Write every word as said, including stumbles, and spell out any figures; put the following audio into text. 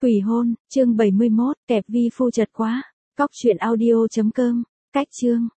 Quỷ hôn, chương bảy mươi mốt, kẹp vi phu chật quá. Cóc truyện audio chấm com. Cách chương.